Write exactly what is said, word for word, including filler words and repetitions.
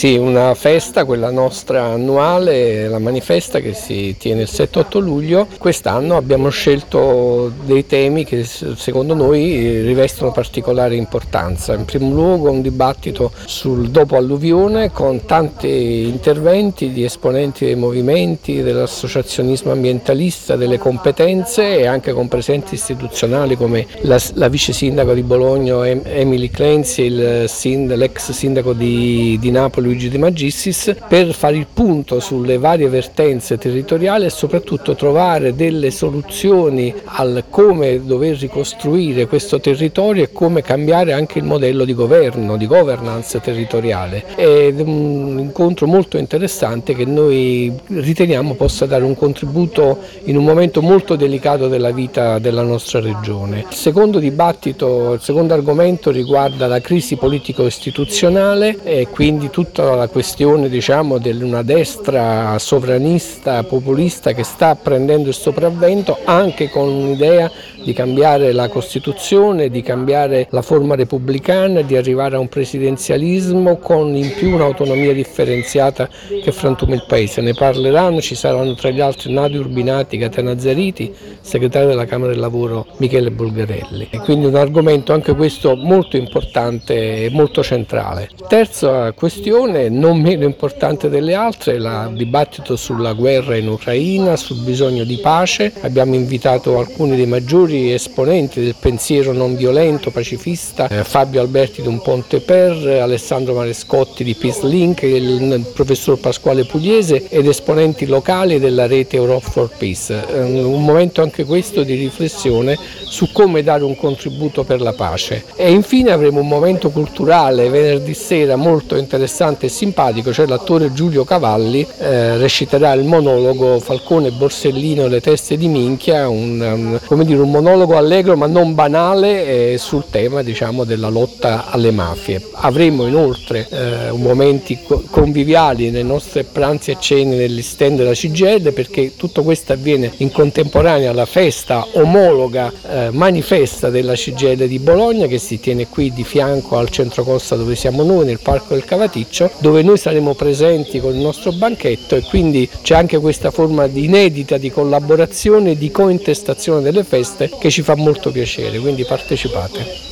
Sì, una festa, quella nostra annuale, la manifesta che si tiene il sette otto luglio. Quest'anno abbiamo scelto dei temi che secondo noi rivestono particolare importanza. In primo luogo un dibattito sul dopo alluvione con tanti interventi di esponenti dei movimenti, dell'associazionismo ambientalista, delle competenze e anche con presenze istituzionali come la, la vice sindaco di Bologna Emily Clenzi e il sind, l'ex sindaco di, di Napoli Luigi De Magistris, per fare il punto sulle varie vertenze territoriali e soprattutto trovare delle soluzioni al come dover ricostruire questo territorio e come cambiare anche il modello di governo, di governance territoriale. È un incontro molto interessante che noi riteniamo possa dare un contributo in un momento molto delicato della vita della nostra regione. Il secondo dibattito, il secondo argomento riguarda la crisi politico-istituzionale e quindi tutta la questione, diciamo, di una destra sovranista, populista che sta prendendo il sopravvento anche con un'idea di cambiare la Costituzione, di cambiare la forma repubblicana, di arrivare a un presidenzialismo con in più un'autonomia differenziata che frantuma il Paese. Ne parleranno, ci saranno tra gli altri Nadio Urbinati, Catena Zariti, segretario della Camera del Lavoro Michele Bulgarelli. E quindi un argomento anche questo molto importante e molto centrale. Terza questione, non meno importante delle altre, il dibattito sulla guerra in Ucraina, sul bisogno di pace. Abbiamo invitato alcuni dei maggiori esponenti del pensiero non violento, pacifista, eh, Fabio Alberti di Un Ponte Per, Alessandro Marescotti di Peace Link, il, il professor Pasquale Pugliese ed esponenti locali della rete Europe for Peace. Eh, un momento anche questo di riflessione su come dare un contributo per la pace. E infine avremo un momento culturale venerdì sera molto interessante e simpatico, cioè l'attore Giulio Cavalli eh, reciterà il monologo Falcone Borsellino e le teste di minchia, un, un, come dire, un monologo allegro ma non banale eh, sul tema, diciamo, della lotta alle mafie. Avremo inoltre eh, momenti conviviali nei nostri pranzi e cene negli stand della C G I L, perché tutto questo avviene in contemporanea alla festa omologa eh, manifesta della C G I L di Bologna, che si tiene qui di fianco al centro costa dove siamo noi, nel Parco del Cavaticcio, dove noi saremo presenti con il nostro banchetto, e quindi c'è anche questa forma di inedita di collaborazione e di cointestazione delle feste che ci fa molto piacere, quindi partecipate.